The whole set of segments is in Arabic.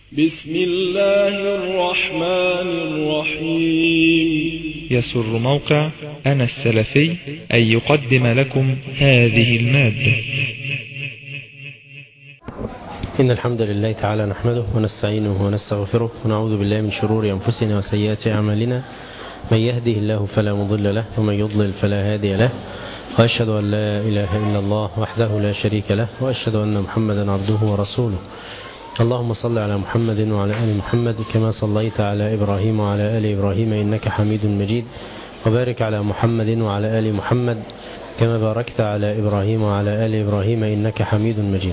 بسم الله الرحمن الرحيم. يسر موقع أنا السلفي أن يقدم لكم هذه المادة. إن الحمد لله تعالى نحمده ونستعينه ونستغفره ونعوذ بالله من شرور أنفسنا وسيئات أعمالنا. من يهده الله فلا مضل له ومن يضلل فلا هادي له، وأشهد أن لا إله إلا الله وحده لا شريك له، وأشهد أن محمدا عبده ورسوله. اللهم صل على محمد وعلى آل محمد كما صليت على إبراهيم وعلى آل إبراهيم إنك حميد مجيد، وبارك على محمد وعلى آل محمد كما باركت على إبراهيم وعلى آل إبراهيم إنك حميد مجيد.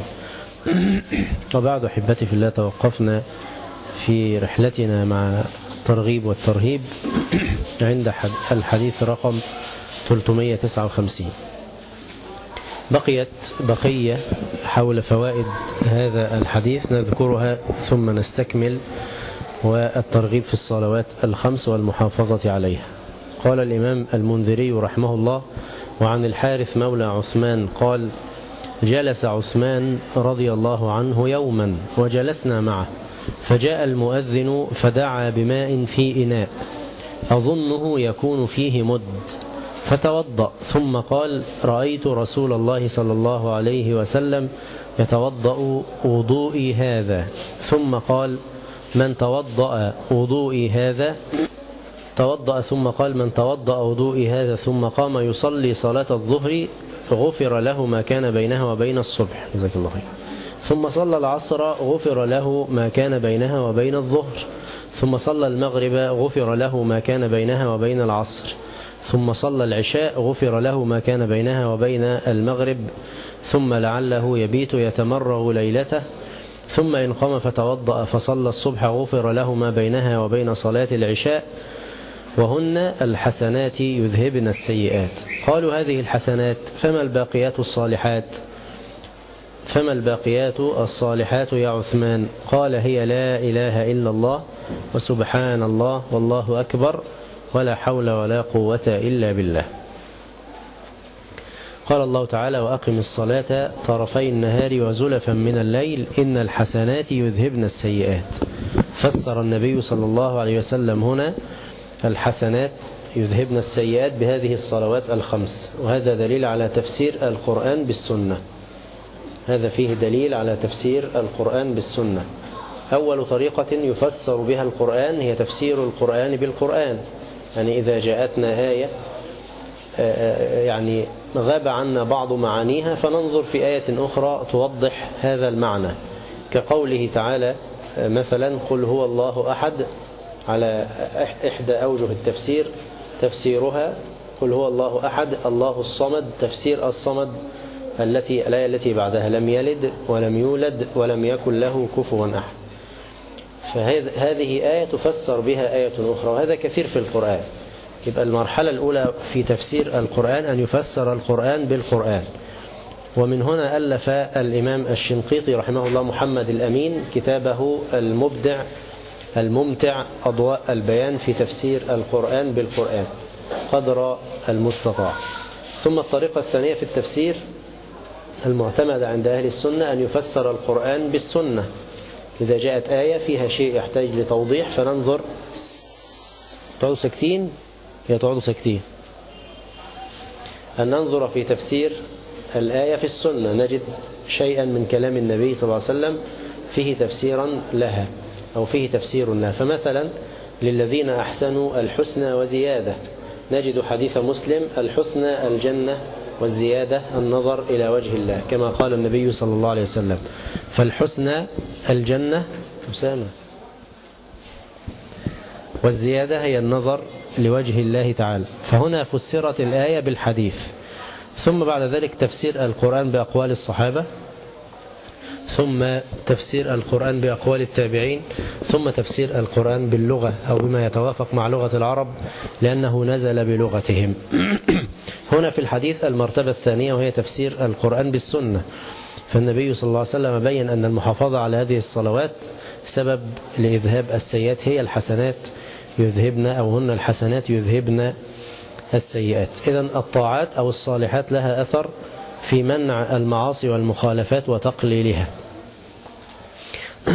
وبعد أحبتي في الله، توقفنا في رحلتنا مع الترغيب والترهيب عند الحديث رقم 359. بقيت بقية حول فوائد هذا الحديث نذكرها ثم نستكمل، والترغيب في الصلوات الخمس والمحافظة عليها. قال الإمام المنذري رحمه الله: وعن الحارث مولى عثمان قال: جلس عثمان رضي الله عنه يوما وجلسنا معه، فجاء المؤذن فدعا بماء في إناء أظنه يكون فيه مد، فتوضأ ثم قال: رأيت رسول الله صلى الله عليه وسلم يتوضأ وضوئي هذا. ثم قال: من توضأ وضوئي هذا ثم قال: من توضأ وضوئي هذا ثم قام يصلي صلاة الظهر غفر له ما كان بينها وبين الصبح. جزاك الله خير. ثم صلى العصر غفر له ما كان بينها وبين الظهر. ثم صلى المغرب غفر له ما كان بينها وبين العصر. ثم صلى العشاء غفر له ما كان بينها وبين المغرب. ثم لعله يبيت يتمرغ ليلته. ثم إن قام فتوضأ فصلى الصبح غفر له ما بينها وبين صلاة العشاء، وهن الحسنات يذهبن السيئات. قالوا: هذه الحسنات فما الباقيات الصالحات؟ فما الباقيات الصالحات يا عثمان؟ قال: هي لا إله إلا الله وسبحان الله والله أكبر ولا حول ولا قوة إلا بالله. قال الله تعالى: وأقم الصلاة طرفي النهار وزلفا من الليل إن الحسنات يذهبن السيئات. فسر النبي صلى الله عليه وسلم هنا الحسنات يذهبن السيئات بهذه الصلوات الخمس، وهذا دليل على تفسير القرآن بالسنة. هذا فيه دليل على تفسير القرآن بالسنة. أول طريقة يفسر بها القرآن هي تفسير القرآن بالقرآن. يعني إذا جاءتنا آية يعني غاب عنا بعض معانيها فننظر في آية أخرى توضح هذا المعنى، كقوله تعالى مثلا: قل هو الله أحد، على إحدى أوجه التفسير تفسيرها قل هو الله أحد الله الصمد. تفسير الصمد الآية التي بعدها: لم يلد ولم يولد ولم يكن له كفوا أحد. فهذه آية تفسر بها آية أخرى، وهذا كثير في القرآن. يبقى المرحلة الأولى في تفسير القرآن أن يفسر القرآن بالقرآن. ومن هنا ألف الإمام الشنقيطي رحمه الله محمد الأمين كتابه الممتع أضواء البيان في تفسير القرآن بالقرآن قدر المستطاع. ثم الطريقة الثانية في التفسير المعتمدة عند أهل السنة أن يفسر القرآن بالسنة. إذا جاءت آية فيها شيء يحتاج لتوضيح فننظر. تقعدوا ساكتين يا تقعدوا ساكتين. أن ننظر في تفسير الآية في السنة نجد شيئا من كلام النبي صلى الله عليه وسلم فيه تفسيرا لها أو فيه تفسير لها. فمثلا: للذين أحسنوا الحسنى وزيادة، نجد حديث مسلم: الحسنى الجنة والزيادة النظر إلى وجه الله، كما قال النبي صلى الله عليه وسلم. فالحسنى الجنة أسامة، والزيادة هي النظر لوجه الله تعالى. فهنا فسرت الآية بالحديث. ثم بعد ذلك تفسير القرآن بأقوال الصحابة، ثم تفسير القرآن بأقوال التابعين، ثم تفسير القرآن باللغة أو بما يتوافق مع لغة العرب لأنه نزل بلغتهم. هنا في الحديث المرتبة الثانية وهي تفسير القرآن بالسنة. فالنبي صلى الله عليه وسلم بين أن المحافظة على هذه الصلوات سبب لإذهاب السيئات، هي الحسنات يذهبن أو هن الحسنات يذهبن السيئات. إذن الطاعات أو الصالحات لها أثر في منع المعاصي والمخالفات وتقليلها.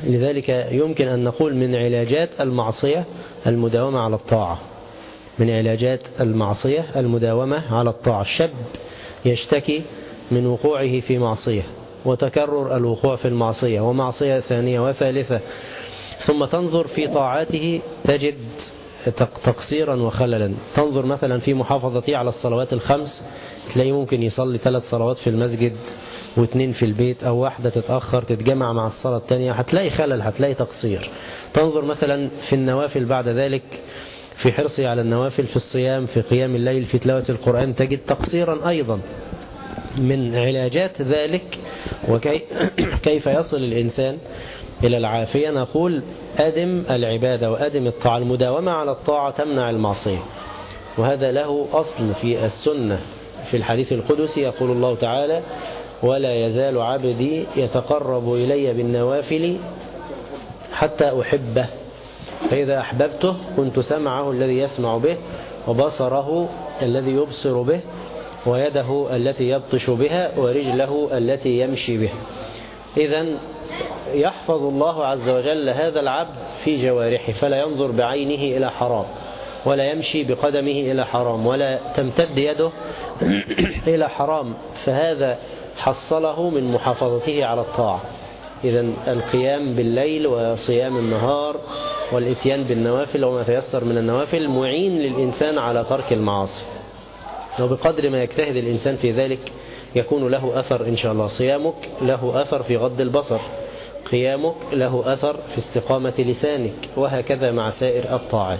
لذلك يمكن أن نقول من علاجات المعصية المداومة على الطاعة. من علاجات المعصية المداومة على الطاعة. الشاب يشتكي من وقوعه في معصية وتكرر الوقوع في المعصية ومعصية ثانية وثالثة، ثم تنظر في طاعاته تجد تقصيرا وخللا. تنظر مثلا في محافظته على الصلوات الخمس، تلاقي ممكن يصلي 3 صلوات في المسجد و2 في البيت، أو واحدة تتأخر تتجمع مع الصلاة الثانية، هتلاقي خلل، هتلاقي تقصير. تنظر مثلا في النوافل بعد ذلك، في حرصه على النوافل، في الصيام، في قيام الليل، في تلاوة القرآن، تجد تقصيرا أيضا. من علاجات ذلك وكيف يصل الإنسان إلى العافية، نقول أدم العبادة وأدم الطاعة. المداومة على الطاعة تمنع المعصية، وهذا له أصل في السنة. في الحديث القدسي يقول الله تعالى: ولا يزال عبدي يتقرب إلي بالنوافل حتى أحبه، فإذا أحببته كنت سمعه الذي يسمع به، وبصره الذي يبصر به، ويده التي يبطش بها، ورجله التي يمشي بها. إذن يحفظ الله عز وجل هذا العبد في جوارحه، فلا ينظر بعينه إلى حرام، ولا يمشي بقدمه إلى حرام، ولا تمتد يده إلى حرام، فهذا حصله من محافظته على الطاعة. إذن القيام بالليل وصيام النهار والإتيان بالنوافل وما تيسر من النوافل معين للإنسان على ترك المعاصي، وبقدر ما يجتهد الإنسان في ذلك يكون له أثر إن شاء الله. صيامك له أثر في غض البصر، قيامك له أثر في استقامة لسانك، وهكذا مع سائر الطاعات.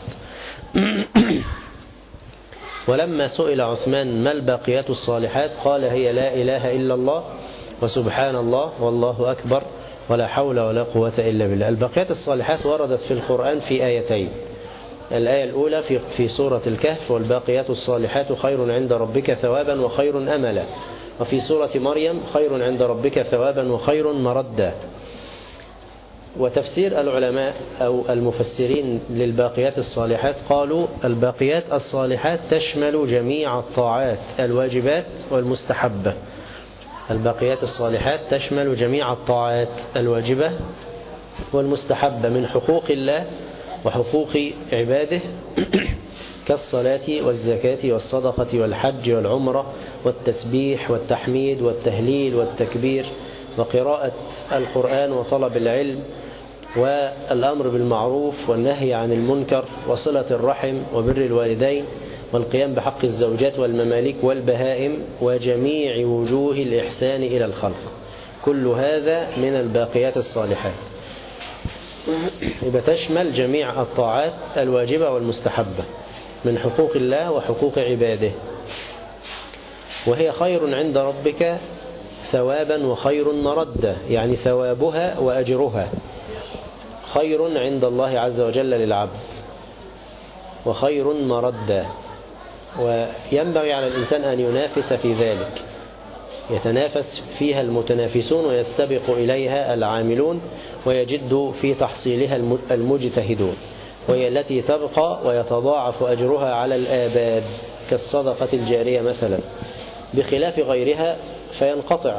ولما سئل عثمان ما الباقيات الصالحات قال: هي لا إله إلا الله، وسبحان الله، والله أكبر، ولا حول ولا قوة إلا بالله. الباقيات الصالحات وردت في القرآن في آيتين. الآية الأولى في سورة الكهف: والباقيات الصالحات خير عند ربك ثوابا وخير أملا. وفي سورة مريم: خير عند ربك ثوابا وخير مردا. وتفسير العلماء أو المفسرين للباقيات الصالحات قالوا: الباقيات الصالحات تشمل جميع الطاعات الواجبات والمستحبة. الباقيات الصالحات تشمل جميع الطاعات الواجبة والمستحبة من حقوق الله وحقوق عباده كالصلاة والزكاة والصدقة والحج والعمرة والتسبيح والتحميد والتهليل والتكبير وقراءة القرآن وطلب العلم والأمر بالمعروف والنهي عن المنكر وصلة الرحم وبر الوالدين والقيام بحق الزوجات والمماليك والبهائم وجميع وجوه الإحسان إلى الخلق. كل هذا من الباقيات الصالحات، بتشمل جميع الطاعات الواجبة والمستحبة من حقوق الله وحقوق عباده، وهي خير عند ربك ثوابا وخير مردا، يعني ثوابها وأجرها خير عند الله عز وجل للعبد وخير مردا. وينبغي على الإنسان أن ينافس في ذلك، يتنافس فيها المتنافسون ويستبق إليها العاملون ويجد في تحصيلها المجتهدون، وهي التي تبقى ويتضاعف أجرها على الآباد كالصدقة الجارية مثلا، بخلاف غيرها فينقطع.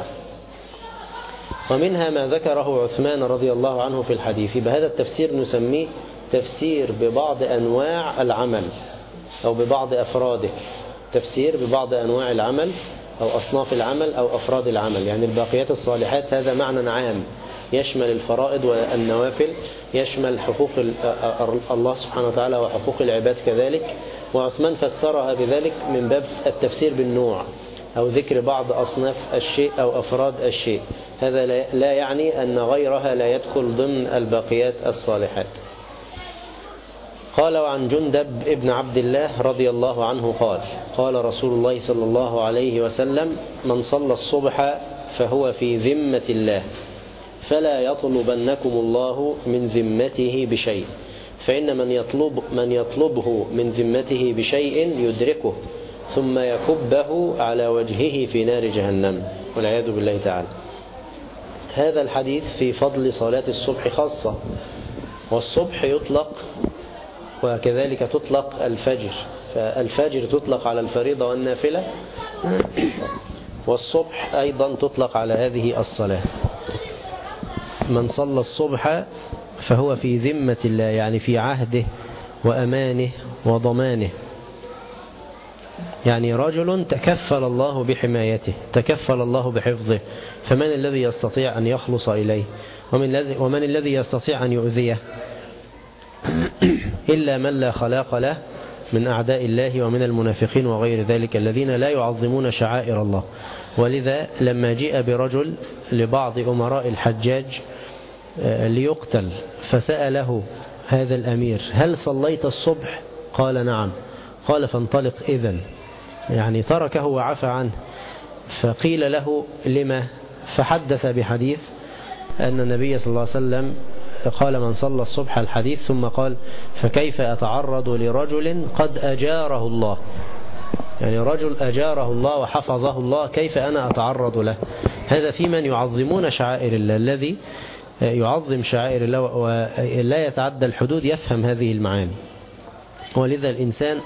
ومنها ما ذكره عثمان رضي الله عنه في الحديث. بهذا التفسير نسميه تفسير ببعض أنواع العمل أو ببعض أفراده، تفسير ببعض أنواع العمل أو أصناف العمل أو أفراد العمل. يعني الباقيات الصالحات هذا معنى عام يشمل الفرائض والنوافل، يشمل حقوق الله سبحانه وتعالى وحقوق العباد كذلك. وعثمان فسرها بذلك من باب التفسير بالنوع أو ذكر بعض أصناف الشيء أو أفراد الشيء. هذا لا يعني أن غيرها لا يدخل ضمن الباقيات الصالحات. قال: وعن جندب ابن عبد الله رضي الله عنه قال: قال رسول الله صلى الله عليه وسلم: من صلى الصبح فهو في ذمة الله، فلا يطلبنكم الله من ذمته بشيء، فإن من يطلبه من ذمته بشيء يدركه ثم يكبه على وجهه في نار جهنم، والعياذ بالله تعالى. هذا الحديث في فضل صلاة الصبح خاصة، والصبح يطلق وكذلك تطلق الفجر، فالفجر تطلق على الفريضة والنافلة، والصبح أيضا تطلق على هذه الصلاة. من صلى الصبح فهو في ذمة الله، يعني في عهده وأمانه وضمانه. يعني رجل تكفل الله بحمايته، تكفل الله بحفظه، فمن الذي يستطيع أن يخلص إليه؟ ومن الذي يستطيع أن يؤذيه؟ إلا من لا خلاق له من أعداء الله ومن المنافقين وغير ذلك الذين لا يعظمون شعائر الله. ولذا لما جاء برجل لبعض أمراء الحجاج ليقتل، فسأله هذا الأمير: هل صليت الصبح؟ قال: نعم. قال: فانطلق إذن، يعني تركه وعفى عنه. فقيل له: لما؟ فحدث بحديث أن النبي صلى الله عليه وسلم قال: من صلى الصبح الحديث، ثم قال: فكيف أتعرض لرجل قد أجاره الله؟ يعني رجل أجاره الله وحفظه الله، كيف أنا أتعرض له؟ هذا في من يعظمون شعائر الله. الذي يعظم شعائر الله ولا يتعدى الحدود يفهم هذه المعاني. ولذا الإنسان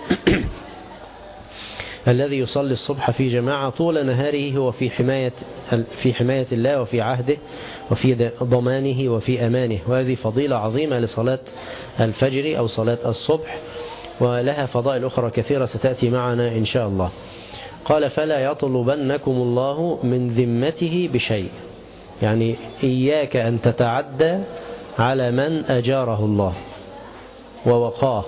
الذي يصلي الصبح في جماعة طول نهاره هو في حماية الله وفي عهده وفي ضمانه وفي أمانه. وهذه فضيلة عظيمة لصلاة الفجر أو صلاة الصبح، ولها فضائل أخرى كثيرة ستأتي معنا إن شاء الله. قال: فلا يطلبنكم الله من ذمته بشيء، يعني إياك أن تتعدى على من أجاره الله ووقاه،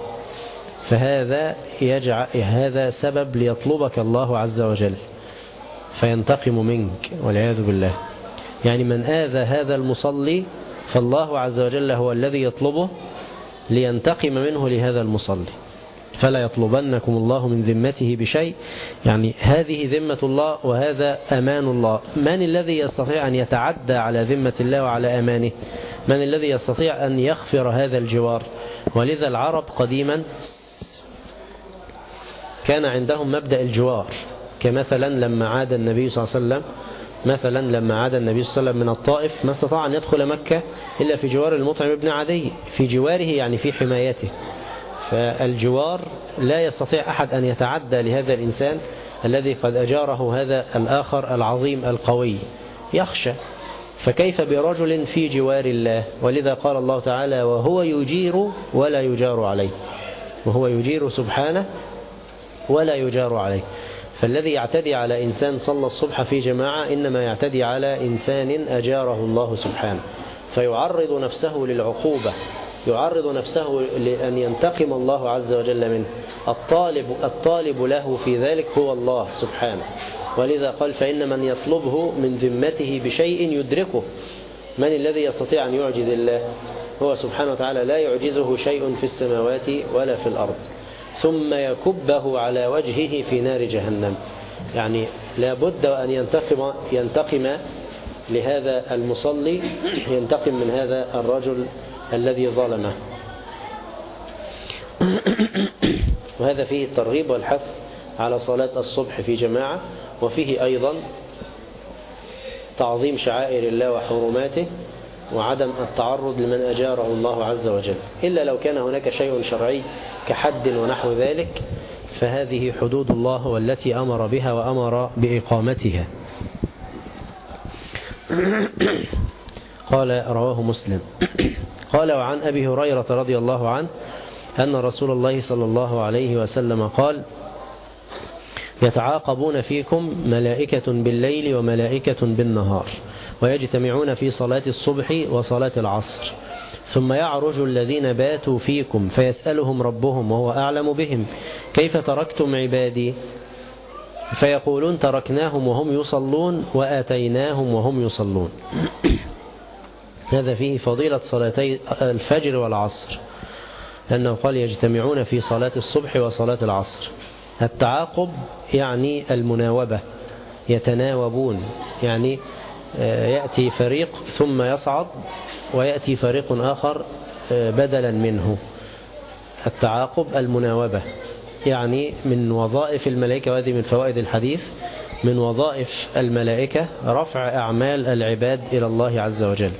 هذا سبب ليطلبك الله عز وجل فينتقم منك والعياذ بالله. يعني من آذى هذا المصلي فالله عز وجل هو الذي يطلبه لينتقم منه لهذا المصلي. فلا يطلبنكم الله من ذمته بشيء، يعني هذه ذمة الله وهذا أمان الله. من الذي يستطيع أن يتعدى على ذمة الله وعلى أمانه؟ من الذي يستطيع أن يغفر هذا الجوار؟ ولذا العرب قديما كان عندهم مبدأ الجوار، كمثلا لما عاد النبي صلى الله عليه وسلم من الطائف، ما استطاع أن يدخل مكة إلا في جوار المطعم بن عدي، في جواره يعني في حمايته. فالجوار لا يستطيع أحد أن يتعدى لهذا الإنسان الذي قد أجاره هذا الآخر العظيم القوي، يخشى. فكيف برجل في جوار الله؟ ولذا قال الله تعالى: وهو يجير ولا يجار عليه، وهو يجير سبحانه ولا يجار عليه. فالذي يعتدي على إنسان صلى الصبح في جماعة إنما يعتدي على إنسان أجاره الله سبحانه، فيعرض نفسه للعقوبة، يعرض نفسه لأن ينتقم الله عز وجل منه. الطالب له في ذلك هو الله سبحانه. ولذا قال: فإن من يطلبه من ذمته بشيء يدركه. من الذي يستطيع أن يعجز الله؟ هو سبحانه وتعالى لا يعجزه شيء في السماوات ولا في الأرض. ثم يكبه على وجهه في نار جهنم. يعني لا بد أن ينتقم لهذا المصلي، ينتقم من هذا الرجل الذي ظلمه. وهذا فيه الترغيب والحث على صلاة الصبح في جماعة، وفيه أيضا تعظيم شعائر الله وحرماته وعدم التعرض لمن أجاره الله عز وجل، إلا لو كان هناك شيء شرعي كحد ونحو ذلك، فهذه حدود الله والتي أمر بها وأمر بإقامتها. قال: رواه مسلم. قال: وعن أبي هريرة رضي الله عنه أن رسول الله صلى الله عليه وسلم قال: يتعاقبون فيكم ملائكة بالليل وملائكة بالنهار، ويجتمعون في صلاة الصبح وصلاة العصر، ثم يعرج الذين باتوا فيكم فيسألهم ربهم وهو أعلم بهم: كيف تركتم عبادي؟ فيقولون: تركناهم وهم يصلون وآتيناهم وهم يصلون. هذا فيه فضيلة صلاتي الفجر والعصر، لأنه قال: يجتمعون في صلاة الصبح وصلاة العصر. التعاقب يعني المناوبة، يتناوبون، يعني يأتي فريق ثم يصعد ويأتي فريق آخر بدلا منه. التعاقب المناوبة، يعني من وظائف الملائكة، وهذه من فوائد الحديث، من وظائف الملائكة رفع أعمال العباد إلى الله عز وجل.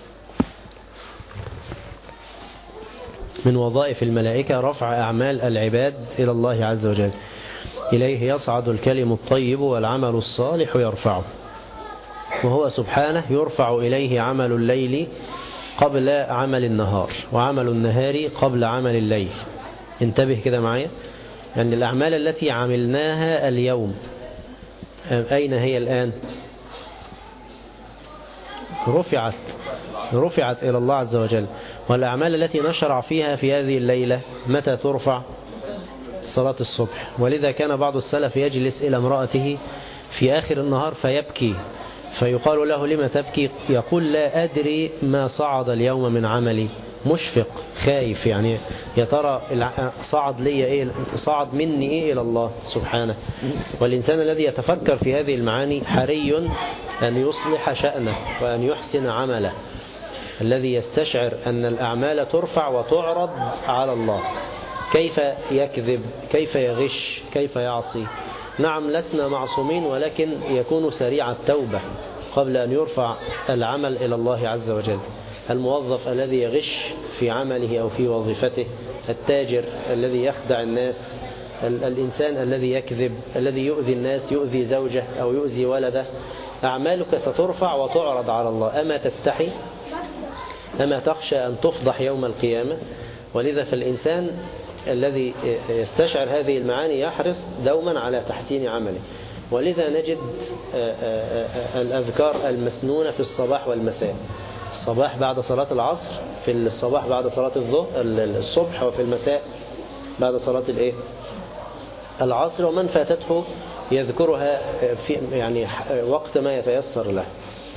من وظائف الملائكة رفع أعمال العباد إلى الله عز وجل. إليه يصعد الكلم الطيب والعمل الصالح يرفعه. وهو سبحانه يرفع إليه عمل الليل قبل عمل النهار، وعمل النهار قبل عمل الليل. انتبه كده معايا، يعني الأعمال التي عملناها اليوم أين هي الآن؟ رفعت إلى الله عز وجل. والأعمال التي نشرع فيها في هذه الليلة متى ترفع؟ صلاة الصبح. ولذا كان بعض السلف يجلس إلى امرأته في آخر النهار فيبكي، فيقال له لما تبكي؟ يقول لا أدري ما صعد اليوم من عملي، مشفق خايف، يعني يا ترى صعد لي إيه، صعد مني إيه إلى الله سبحانه. والإنسان الذي يتفكر في هذه المعاني حري أن يصلح شأنه وأن يحسن عمله، الذي يستشعر أن الأعمال ترفع وتعرض على الله. كيف يكذب، كيف يغش، كيف يعصي؟ نعم لسنا معصومين، ولكن يكون سريع التوبة قبل أن يرفع العمل إلى الله عز وجل. الموظف الذي يغش في عمله أو في وظيفته، التاجر الذي يخدع الناس، الإنسان الذي يكذب، الذي يؤذي الناس، يؤذي زوجه أو يؤذي ولده، أعمالك سترفع وتعرض على الله. أما تستحي؟ أما تخشى أن تفضح يوم القيامة؟ ولذا فالإنسان الذي يستشعر هذه المعاني يحرص دوما على تحسين عمله. ولذا نجد الأذكار المسنونة في الصباح والمساء. الصباح بعد صلاة العصر، في الصباح بعد صلاة الصبح، وفي المساء بعد صلاة العصر. ومن فاتته يذكرها في يعني وقت ما يتيسر له.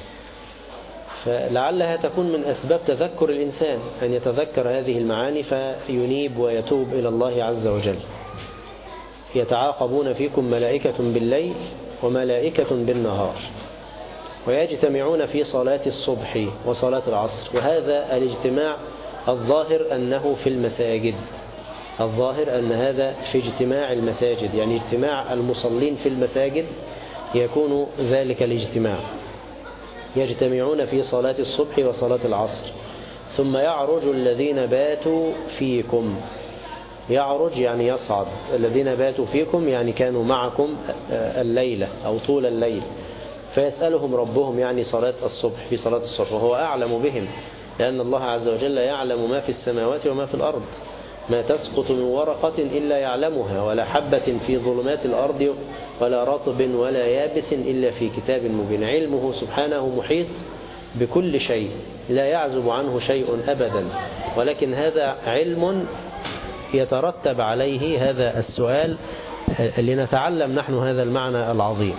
فلعلها تكون من أسباب تذكر الإنسان، أن يتذكر هذه المعاني فينيب ويتوب إلى الله عز وجل. يتعاقبون فيكم ملائكة بالليل وملائكة بالنهار ويجتمعون في صلاة الصبح وصلاة العصر. وهذا الاجتماع الظاهر أنه في المساجد، الظاهر أن هذا في اجتماع المساجد، يعني اجتماع المصلين في المساجد يكون ذلك الاجتماع. يجتمعون في صلاة الصبح وصلاة العصر. ثم يعرج الذين باتوا فيكم، يعرج يعني يصعد، الذين باتوا فيكم يعني كانوا معكم الليلة أو طول الليل، فيسألهم ربهم، يعني صلاة الصبح، في صلاة الصبح، وهو أعلم بهم، لأن الله عز وجل يعلم ما في السماوات وما في الأرض. ما تسقط من ورقة إلا يعلمها، ولا حبة في ظلمات الأرض ولا رطب ولا يابس إلا في كتاب مبين. علمه سبحانه محيط بكل شيء، لا يعزب عنه شيء أبدا. ولكن هذا علم يترتب عليه هذا السؤال لنتعلم نحن هذا المعنى العظيم.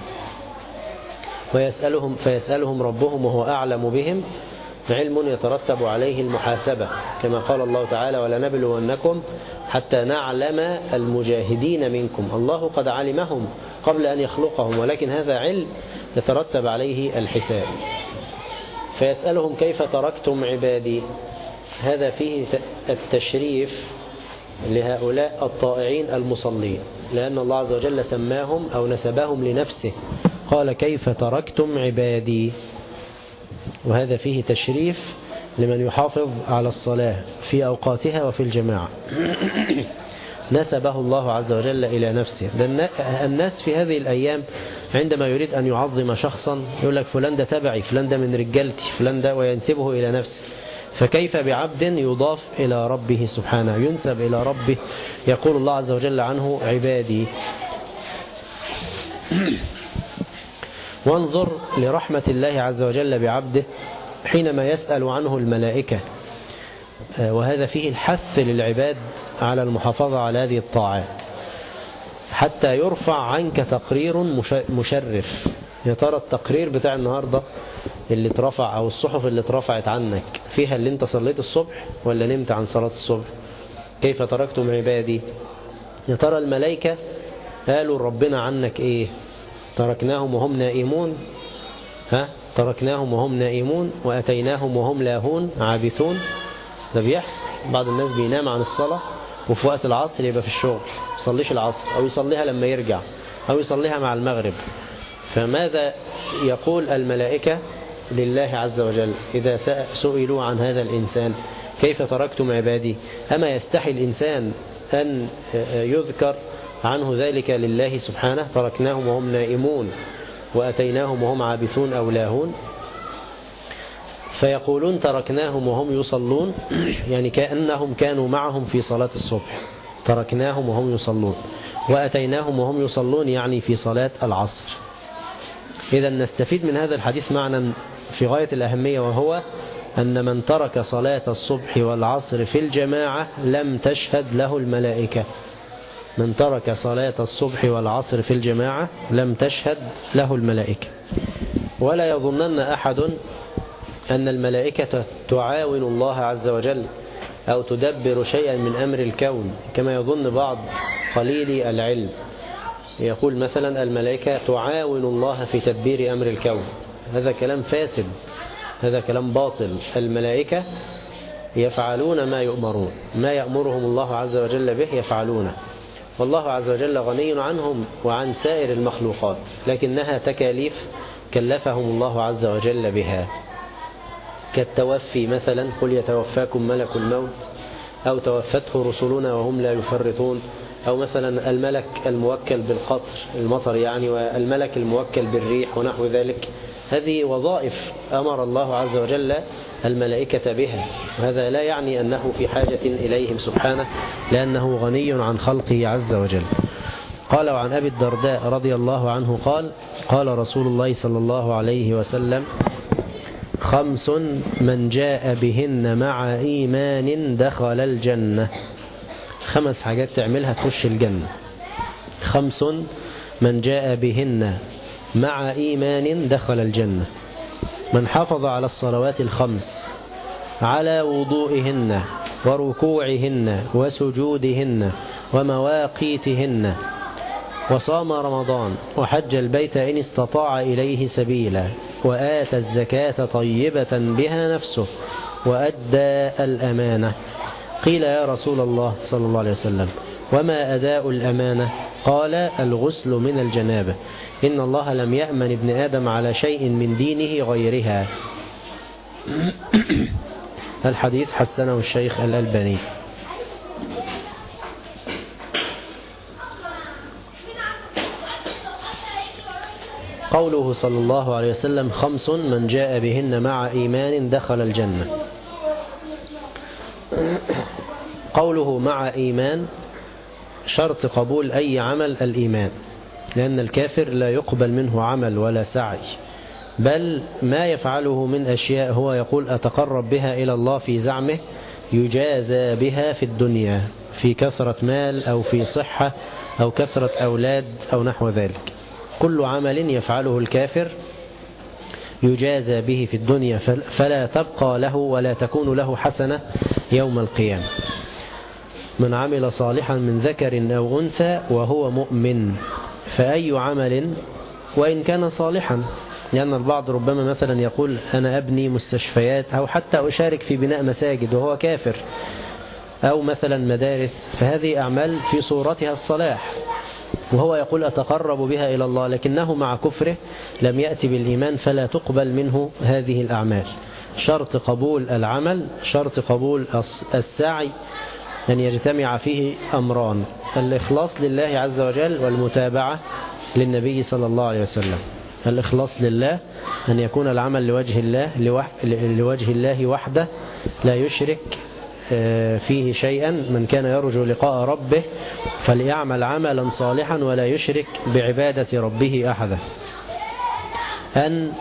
فيسألهم ربهم وهو أعلم بهم، علم يترتب عليه المحاسبة، كما قال الله تعالى ولنبلونكم حتى نعلم المجاهدين منكم. الله قد علمهم قبل أن يخلقهم، ولكن هذا علم يترتب عليه الحساب. فيسألهم كيف تركتم عبادي. هذا فيه التشريف لهؤلاء الطائعين المصلين، لأن الله عز وجل سماهم أو نسبهم لنفسه، قال كيف تركتم عبادي. وهذا فيه تشريف لمن يحافظ على الصلاة في أوقاتها وفي الجماعة. نسبه الله عز وجل إلى نفسه. الناس في هذه الأيام عندما يريد أن يعظم شخصا يقول لك فلان ده تبعي، فلان ده من رجالتي، فلان ده، وينسبه إلى نفسه. فكيف بعبد يضاف إلى ربه سبحانه، ينسب إلى ربه، يقول الله عز وجل عنه عبادي. وانظر لرحمة الله عز وجل بعبده حينما يسأل عنه الملائكة، وهذا فيه الحث للعباد على المحافظة على هذه الطاعات حتى يرفع عنك تقرير مشرف. يا ترى التقرير بتاع النهاردة اللي اترفع أو الصحف اللي اترفعت عنك فيها اللي انت صليت الصبح ولا نمت عن صلاة الصبح؟ كيف تركتم عبادي. يا ترى الملائكة قالوا ربنا عنك ايه؟ تركناهم وهم نائمون، تركناهم وهم نائمون وأتيناهم وهم لاهون عابثون. ده بيحصل. بعض الناس بينام عن الصلاة وفي وقت العصر يبقى في الشغل، يصليش العصر أو يصليها لما يرجع أو يصليها مع المغرب. فماذا يقول الملائكة لله عز وجل إذا سئلوا عن هذا الإنسان؟ كيف تركتم عبادي؟ أما يستحي الإنسان أن يذكر عنه ذلك لله سبحانه؟ تركناهم وهم نائمون وأتيناهم وهم عابثون أو لاهون، فيقولون تركناهم وهم يصلون، يعني كأنهم كانوا معهم في صلاة الصبح، تركناهم وهم يصلون، وأتيناهم وهم يصلون يعني في صلاة العصر. إذا نستفيد من هذا الحديث معنى في غاية الأهمية، وهو أن من ترك صلاة الصبح والعصر في الجماعة لم تشهد له الملائكة. من ترك صلاة الصبح والعصر في الجماعة لم تشهد له الملائكة. ولا يظنن أحد أن الملائكة تعاون الله عز وجل أو تدبر شيئا من أمر الكون كما يظن بعض قليلي العلم، يقول مثلا الملائكة تعاون الله في تدبير أمر الكون. هذا كلام فاسد، هذا كلام باطل. الملائكة يفعلون ما يؤمرون، ما يأمرهم الله عز وجل به يفعلونه، والله عز وجل غني عنهم وعن سائر المخلوقات، لكنها تكاليف كلفهم الله عز وجل بها، كالتوفي مثلا، قل يتوفاكم ملك الموت، أو توفته رسلنا وهم لا يفرطون، أو مثلا الملك الموكل بالقطر المطر يعني، والملك الموكل بالريح ونحو ذلك. هذه وظائف أمر الله عز وجل الملائكة بها، وهذا لا يعني أنه في حاجة إليهم سبحانه، لأنه غني عن خلقه عز وجل. قال وعن أبي الدرداء رضي الله عنه قال قال رسول الله صلى الله عليه وسلم: 5 من جاء بهن مع إيمان دخل الجنة. 5 حاجات تعملها تخش الجنة. 5 من جاء بهن مع إيمان دخل الجنة: من حافظ على الصلوات ال5 على وضوئهن وركوعهن وسجودهن ومواقيتهن، وصام رمضان وحج البيت إن استطاع إليه سبيلا، وآتى الزكاة طيبة بها نفسه، وأدى الأمانة. قيل يا رسول الله صلى الله عليه وسلم: وما أداء الأمانة؟ قال: الغسل من الجنابة، إن الله لم يأمن ابن آدم على شيء من دينه غيرها. الحديث حسنه الشيخ الألباني. قوله صلى الله عليه وسلم: 5 من جاء بهن مع إيمان دخل الجنة. قوله مع إيمان شرط قبول أي عمل الإيمان، لأن الكافر لا يقبل منه عمل ولا سعي، بل ما يفعله من أشياء هو يقول أتقرب بها إلى الله في زعمه يجازى بها في الدنيا، في كثرة مال أو في صحة أو كثرة أولاد أو نحو ذلك. كل عمل يفعله الكافر يجازى به في الدنيا، فلا تبقى له ولا تكون له حسنة يوم القيامة. من عمل صالحا من ذكر أو أنثى وهو مؤمن، فأي عمل وإن كان صالحا، لأن البعض ربما مثلا يقول أنا أبني مستشفيات أو حتى أشارك في بناء مساجد وهو كافر، أو مثلا مدارس، فهذه أعمال في صورتها الصلاح، وهو يقول أتقرب بها إلى الله، لكنه مع كفره لم يأتي بالإيمان، فلا تقبل منه هذه الأعمال. شرط قبول العمل، شرط قبول السعي، أن يجتمع فيه أمران: الإخلاص لله عز وجل والمتابعة للنبي صلى الله عليه وسلم. الإخلاص لله أن يكون العمل لوجه الله وحده، لا يشرك فيه شيئا. من كان يرجو لقاء ربه فليعمل عملا صالحا ولا يشرك بعبادة ربه أحدا. أن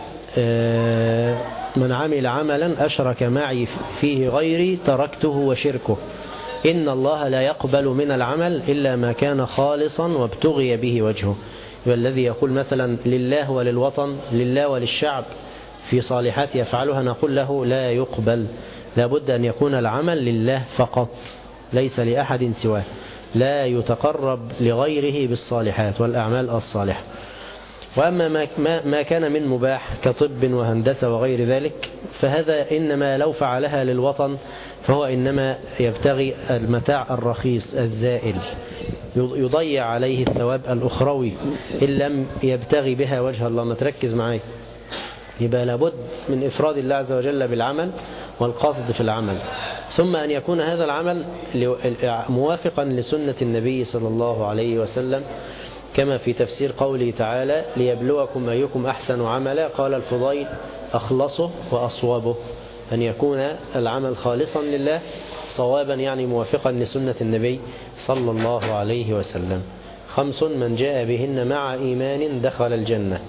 من عمل عملا أشرك معي فيه غيري تركته وشركه. إن الله لا يقبل من العمل إلا ما كان خالصا وابتغي به وجهه. والذي يقول مثلا لله وللوطن، لله وللشعب في صالحات يفعلها، نقول له لا يقبل، لابد أن يكون العمل لله فقط، ليس لأحد سواه، لا يتقرب لغيره بالصالحات والأعمال الصالحة. وأما ما كان من مباح كطب وهندسة وغير ذلك، فهذا إنما لو فعلها للوطن فهو إنما يبتغي المتاع الرخيص الزائل، يضيع عليه الثواب الأخروي إن لم يبتغي بها وجه الله. ما تركز معي، يبقى لابد من إفراد الله عز وجل بالعمل والقصد في العمل، ثم أن يكون هذا العمل موافقا لسنة النبي صلى الله عليه وسلم، كما في تفسير قوله تعالى ليبلوكم أيكم أحسن عملا. قال الفضيل أخلصه وأصوابه، أن يكون العمل خالصا لله صوابا يعني موافقا لسنة النبي صلى الله عليه وسلم. 5 من جاء بهن مع إيمان دخل الجنة.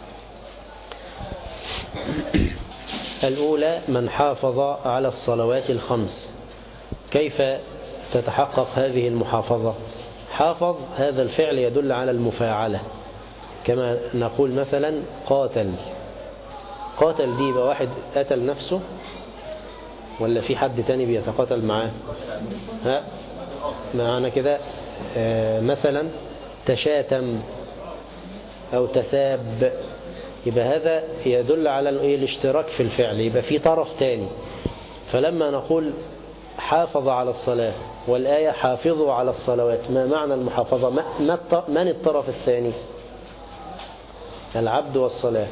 الأولى من حافظ على الصلوات الخمس. كيف تتحقق هذه المحافظة؟ حافظ هذا الفعل يدل على المفاعلة، كما نقول مثلا قاتل. قاتل دي يبقى واحد قتل نفسه ولا في حد تاني بيتقاتل معاه؟ ها معنى كده مثلا تشاتم أو تساب، يبقى هذا يدل على الاشتراك في الفعل، يبقى في طرف تاني. فلما نقول حافظ على الصلاة والآية حافظوا على الصلوات، ما معنى المحافظة؟ من الطرف الثاني؟ العبد والصلاة.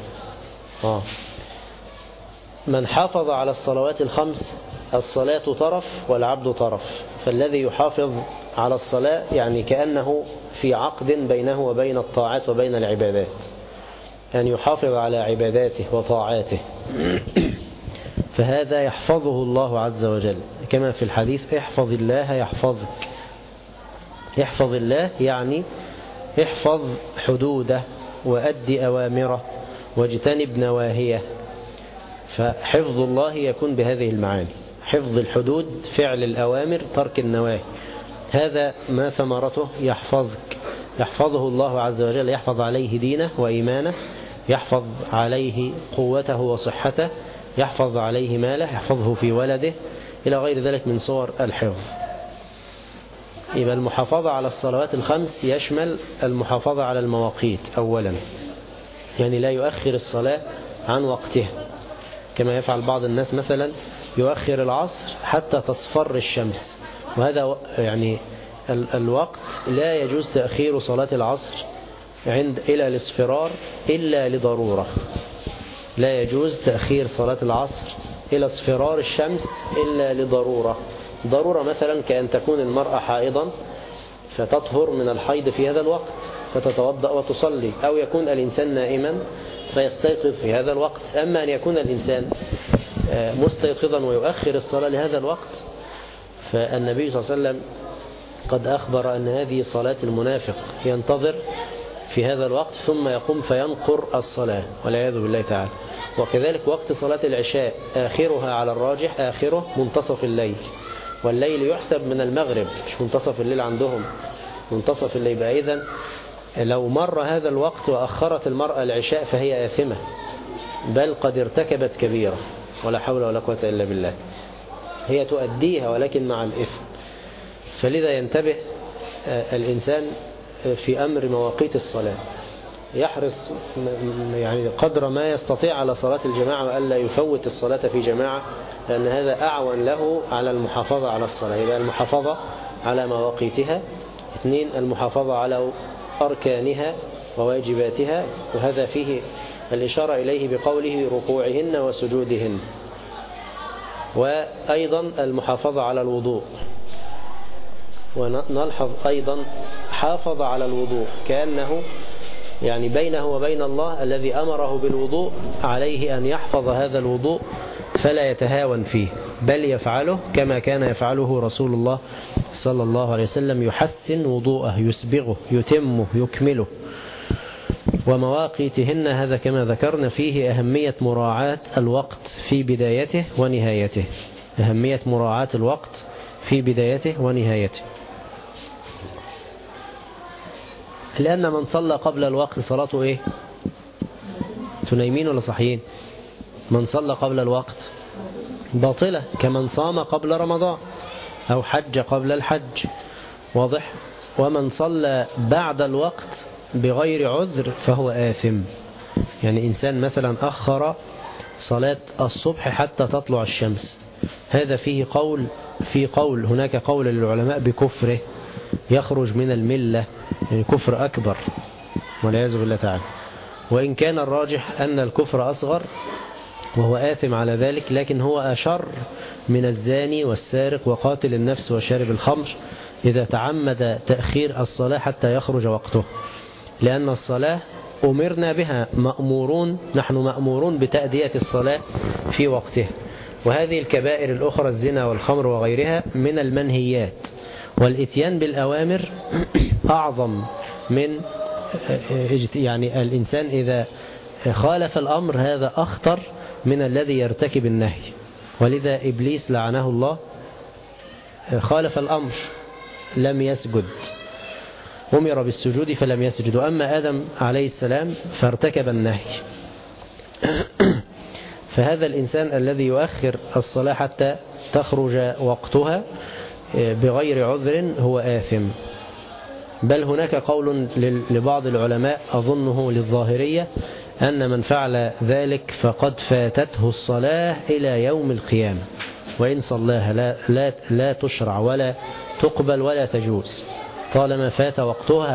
من حافظ على الصلوات الخمس، الصلاة طرف والعبد طرف، فالذي يحافظ على الصلاة يعني كأنه في عقد بينه وبين الطاعات وبين العبادات، أن يحافظ على عباداته وطاعاته، فهذا يحفظه الله عز وجل، كما في الحديث احفظ الله يحفظك. احفظ الله يعني احفظ حدوده وأدي أوامره واجتنب نواهيه. فحفظ الله يكون بهذه المعاني: حفظ الحدود، فعل الأوامر، ترك النواهي. هذا ما ثمرته؟ يحفظك، يحفظه الله عز وجل، يحفظ عليه دينه وإيمانه، يحفظ عليه قوته وصحته، يحفظ عليه ماله، يحفظه في ولده، إلى غير ذلك من صور الحفظ. يبقى المحافظة على الصلوات الخمس يشمل المحافظة على المواقيت أولا، يعني لا يؤخر الصلاة عن وقتها، كما يفعل بعض الناس مثلا يؤخر العصر حتى تصفر الشمس، وهذا يعني الوقت لا يجوز تأخير صلاة العصر إلى الاصفرار إلا لضرورة. لا يجوز تأخير صلاة العصر إلى اصفرار الشمس إلا لضرورة. ضرورة مثلا كأن تكون المرأة حائضا فتطهر من الحيض في هذا الوقت فتتوضأ وتصلي، أو يكون الإنسان نائما فيستيقظ في هذا الوقت. أما أن يكون الإنسان مستيقظا ويؤخر الصلاة لهذا الوقت، فالنبي صلى الله عليه وسلم قد أخبر أن هذه صلاة المنافق، ينتظر في هذا الوقت ثم يقوم فينقر الصلاة والعياذ بالله تعالى. وكذلك وقت صلاة العشاء آخرها على الراجح آخره منتصف الليل، والليل يحسب من المغرب، مش منتصف الليل عندهم، منتصف الليل. يبقى إذن لو مر هذا الوقت وأخرت المرأة العشاء فهي آثمة، بل قد ارتكبت كبيرة، ولا حول ولا قوة إلا بالله. هي تؤديها ولكن مع الإثم. فلذا ينتبه الإنسان في أمر مواقيت الصلاة، يحرص يعني قدر ما يستطيع على صلاة الجماعة وألا يفوت الصلاة في جماعة، لأن هذا أعون له على المحافظة على الصلاة. يبقى المحافظة على مواقيتها. 2 المحافظة على أركانها وواجباتها، وهذا فيه الإشارة إليه بقوله ركوعهن وسجودهن. وأيضا المحافظة على الوضوء، ونلحظ أيضا حافظ على الوضوء كأنه يعني بينه وبين الله الذي أمره بالوضوء، عليه أن يحفظ هذا الوضوء فلا يتهاون فيه، بل يفعله كما كان يفعله رسول الله صلى الله عليه وسلم، يحسن وضوءه، يسبغه، يتمه، يكمله. ومواقيتهن هذا كما ذكرنا فيه أهمية مراعاة الوقت في بدايته ونهايته، أهمية مراعاة الوقت في بدايته ونهايته، لأن من صلى قبل الوقت صلاته إيه؟ تنايمين ولا صحيين؟ من صلى قبل الوقت باطلة، كمن صام قبل رمضان أو حج قبل الحج، واضح؟ ومن صلى بعد الوقت بغير عذر فهو آثم. يعني إنسان مثلا أخر صلاة الصبح حتى تطلع الشمس، هذا فيه قول هناك قول للعلماء بكفره، يخرج من الملة، يعني كفر أكبر والعياذ بالله تعالى. وإن كان الراجح أن الكفر أصغر وهو آثم على ذلك، لكن هو أشر من الزاني والسارق وقاتل النفس وشارب الخمر إذا تعمد تأخير الصلاة حتى يخرج وقته. لأن الصلاة أمرنا بها، نحن مأمورون بتأدية الصلاة في وقتها. وهذه الكبائر الأخرى الزنا والخمر وغيرها من المنهيات، والإتيان بالأوامر أعظم من يعني الإنسان إذا خالف الأمر هذا أخطر من الذي يرتكب النهي. ولذا إبليس لعنه الله خالف الأمر لم يسجد، أمر بالسجود فلم يسجد. وأما آدم عليه السلام فارتكب النهي. فهذا الإنسان الذي يؤخر الصلاة حتى تخرج وقتها بغير عذر هو آثم. بل هناك قول لبعض العلماء أظنه للظاهرية أن من فعل ذلك فقد فاتته الصلاة إلى يوم القيامة، وإن صلاها لا تشرع ولا تقبل ولا تجوز طالما فات وقتها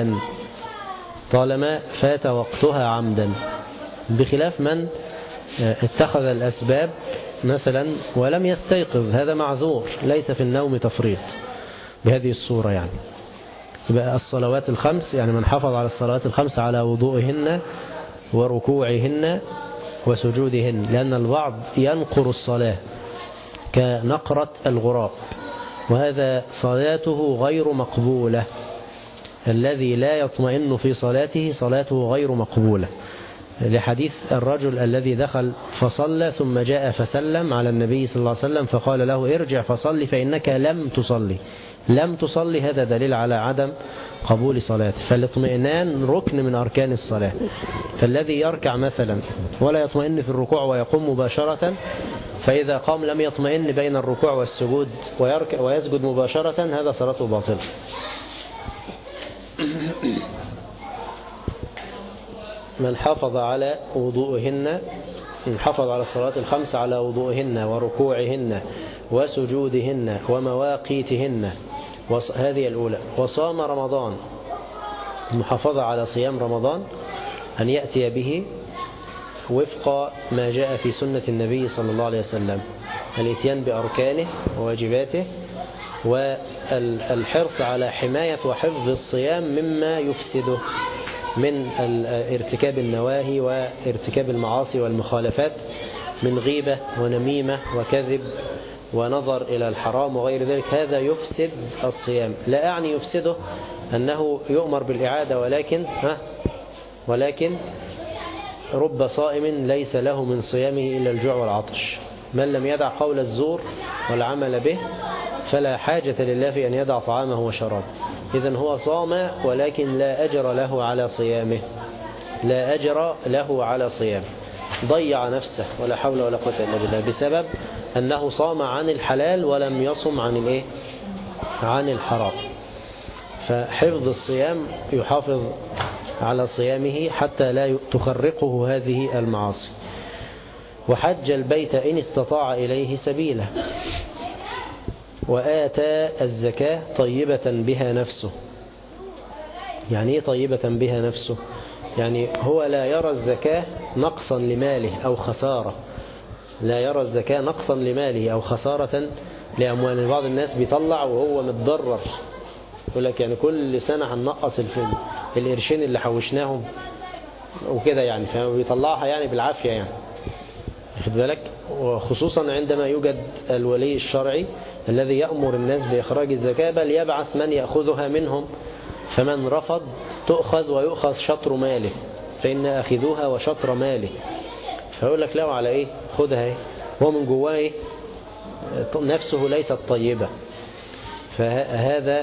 عمدا، بخلاف من اتخذ الأسباب مثلا ولم يستيقظ، هذا معذور، ليس في النوم تفريط بهذه الصورة. يعني يبقى الصلوات الخمس، يعني من حفظ على الصلوات الخمس على وضوئهن وركوعهن وسجودهن، لأن البعض ينقر الصلاة كنقرة الغراب، وهذا صلاته غير مقبولة. الذي لا يطمئن في صلاته غير مقبولة، لحديث الرجل الذي دخل فصلى ثم جاء فسلم على النبي صلى الله عليه وسلم فقال له ارجع فصلي فإنك لم تصلي. هذا دليل على عدم قبول صلاته. فالاطمئنان ركن من أركان الصلاة. فالذي يركع مثلا ولا يطمئن في الركوع ويقوم مباشرة، فإذا قام لم يطمئن بين الركوع والسجود ويسجد مباشرة، هذا صلاته باطلة. من حافظ على وضوءهن، من حافظ على الصلاة الخمس على وضوءهن وركوعهن وسجودهن ومواقيتهن، هذه الأولى. وصام رمضان، المحافظة على صيام رمضان أن يأتي به وفق ما جاء في سنة النبي صلى الله عليه وسلم، الاتيان بأركانه وواجباته، والحرص على حماية وحفظ الصيام مما يفسده من ارتكاب النواهي وارتكاب المعاصي والمخالفات، من غيبة ونميمة وكذب ونظر إلى الحرام وغير ذلك. هذا يفسد الصيام. لا أعني يفسده أنه يؤمر بالإعادة، ولكن رب صائم ليس له من صيامه إلا الجوع والعطش. من لم يدع قول الزور والعمل به فلا حاجة لله في أن يدع طعامه وشرابه. إذن هو صام ولكن لا أجر له على صيامه، ضيع نفسه ولا حول ولا قوة إلا بالله، بسبب أنه صام عن الحلال ولم يصم عن الحرام. فحفظ الصيام يحافظ على صيامه حتى لا تخرقه هذه المعاصي. وحج البيت إن استطاع إليه سبيلا، وآتى الزكاة طيبة بها نفسه. يعني إيه طيبة بها نفسه؟ يعني هو لا يرى الزكاة نقصا لماله أو خسارة، لا يرى الزكاة نقصا لماله أو خسارة لأموال. بعض الناس بيطلع وهو متضرر، يقول لك يعني كل سنة هننقص القرشين اللي حوشناهم وكده، يعني فبيطلعها يعني بالعافية، يعني خد بالك. وخصوصا عندما يوجد الولي الشرعي الذي يأمر الناس بإخراج الزكاة، بل يبعث من يأخذها منهم، فمن رفض تؤخذ ويؤخذ شطر ماله، فإن أخذوها وشطر ماله. فيقول لك لا، على إيه خدها إيه، هو من جواه إيه، نفسه ليست طيبة. فهذا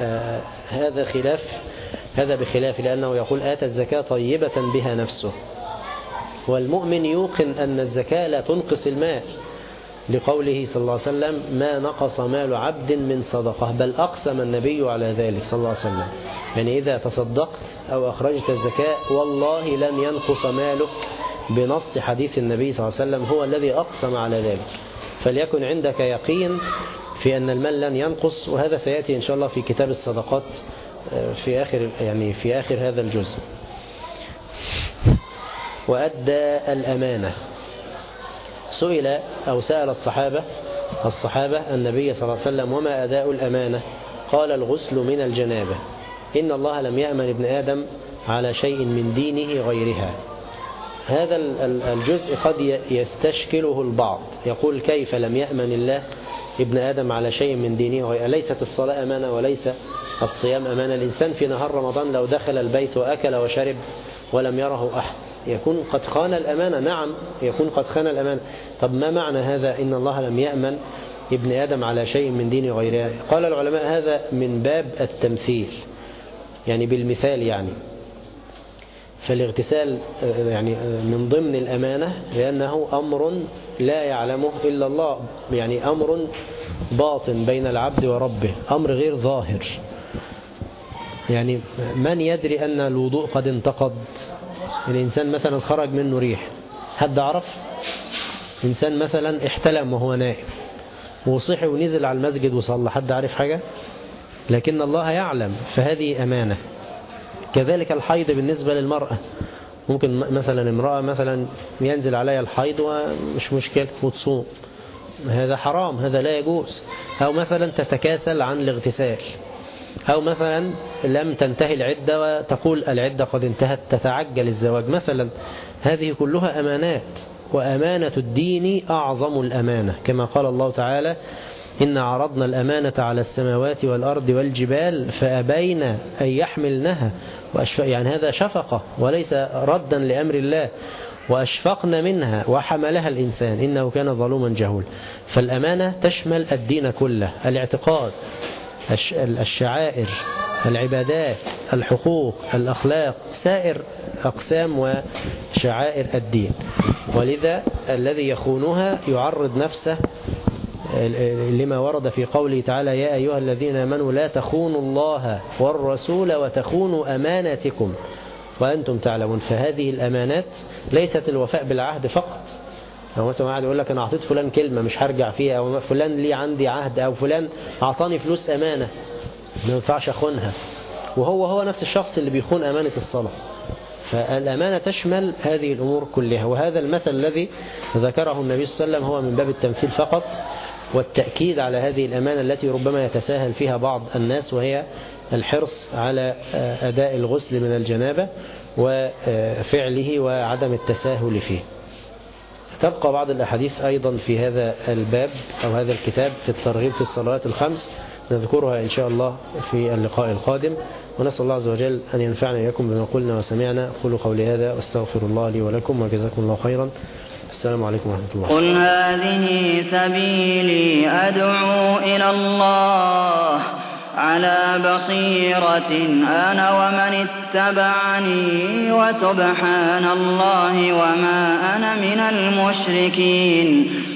هذا بخلاف، لأنه يقول آتى الزكاة طيبة بها نفسه. والمؤمن يوقن أن الزكاة لا تنقص المال، لقوله صلى الله عليه وسلم ما نقص مال عبد من صدقة، بل أقسم النبي على ذلك صلى الله عليه وسلم. يعني إذا تصدقت أو أخرجت الزكاة والله لن ينقص مالك، بنص حديث النبي صلى الله عليه وسلم، هو الذي أقسم على ذلك. فليكن عندك يقين في أن المال لن ينقص، وهذا سيأتي إن شاء الله في كتاب الصدقات في آخر هذا الجزء. وأدى الأمانة. سئل أو سأل الصحابة النبي صلى الله عليه وسلم وما أداء الأمانة؟ قال الغسل من الجنابة. إن الله لم يأمن ابن آدم على شيء من دينه غيرها. هذا الجزء قد يستشكله البعض، يقول كيف لم يأمن الله ابن آدم على شيء من دينه غيرها؟ ليست الصلاة أمانة وليس الصيام أمانة؟ الإنسان في نهار رمضان لو دخل البيت وأكل وشرب ولم يره أحد يكون قد خان الأمانة. نعم يكون قد خان الأمانة. طب ما معنى هذا إن الله لم يأمن ابن آدم على شيء من دينه غيرها؟ قال العلماء هذا من باب التمثيل، يعني بالمثال. يعني فالاغتسال يعني من ضمن الأمانة لأنه أمر لا يعلمه إلا الله، يعني أمر باطن بين العبد وربه، أمر غير ظاهر. يعني من يدري أن الوضوء قد انتقض؟ الإنسان مثلا خرج منه ريح، حد عرف؟ إنسان مثلا احتلم وهو نائم وصحي ونزل على المسجد وصلى، حد عارف حاجة؟ لكن الله يعلم، فهذه أمانة. كذلك الحيض بالنسبة للمرأة، ممكن مثلا امرأة مثلا ينزل عليها الحيض ومش مشكلة وتصوم، هذا حرام، هذا لا يجوز. أو مثلا تتكاسل عن الاغتسال، أو مثلا لم تنتهي العدة وتقول العدة قد انتهت تتعجل الزواج مثلا. هذه كلها أمانات، وأمانة الدين أعظم الأمانة، كما قال الله تعالى إن عرضنا الأمانة على السماوات والأرض والجبال فأبين أن يحملنها يعني هذا شفقة وليس ردا لأمر الله. وأشفقن منها وحملها الإنسان إنه كان ظلوما جهولا. فالأمانة تشمل الدين كله، الاعتقاد، الشعائر، العبادات، الحقوق، الأخلاق، سائر أقسام وشعائر الدين. ولذا الذي يخونها يعرض نفسه لما ورد في قوله تعالى يا أيها الذين آمنوا لا تخونوا الله والرسول وتخونوا أماناتكم وأنتم تعلمون. فهذه الأمانات ليست الوفاء بالعهد فقط. لو مثلا واحد يقول لك أنا أعطيت فلان كلمة مش هرجع فيها، أو فلان لي عندي عهد، أو فلان أعطاني فلوس أمانة ما ينفعش أخونها، وهو نفس الشخص اللي بيخون أمانة الصلاة. فالأمانة تشمل هذه الأمور كلها. وهذا المثل الذي ذكره النبي صلى الله عليه وسلم هو من باب التمثيل فقط، والتأكيد على هذه الأمانة التي ربما يتساهل فيها بعض الناس، وهي الحرص على أداء الغسل من الجنابة وفعله وعدم التساهل فيه. تبقى بعض الأحاديث أيضا في هذا الباب أو هذا الكتاب في الترغيب في الصلوات الخمس، نذكرها إن شاء الله في اللقاء القادم. ونسأل الله عز وجل أن ينفعنا إياكم بما قلنا وسمعنا. قولوا قولي هذا واستغفر الله لي ولكم وجزاكم الله خيرا. السلام عليكم ورحمة الله. قل هذه سبيلي أدعو إلى الله على بصيرة أنا ومن اتبعني وسبحان الله وما أنا من المشركين.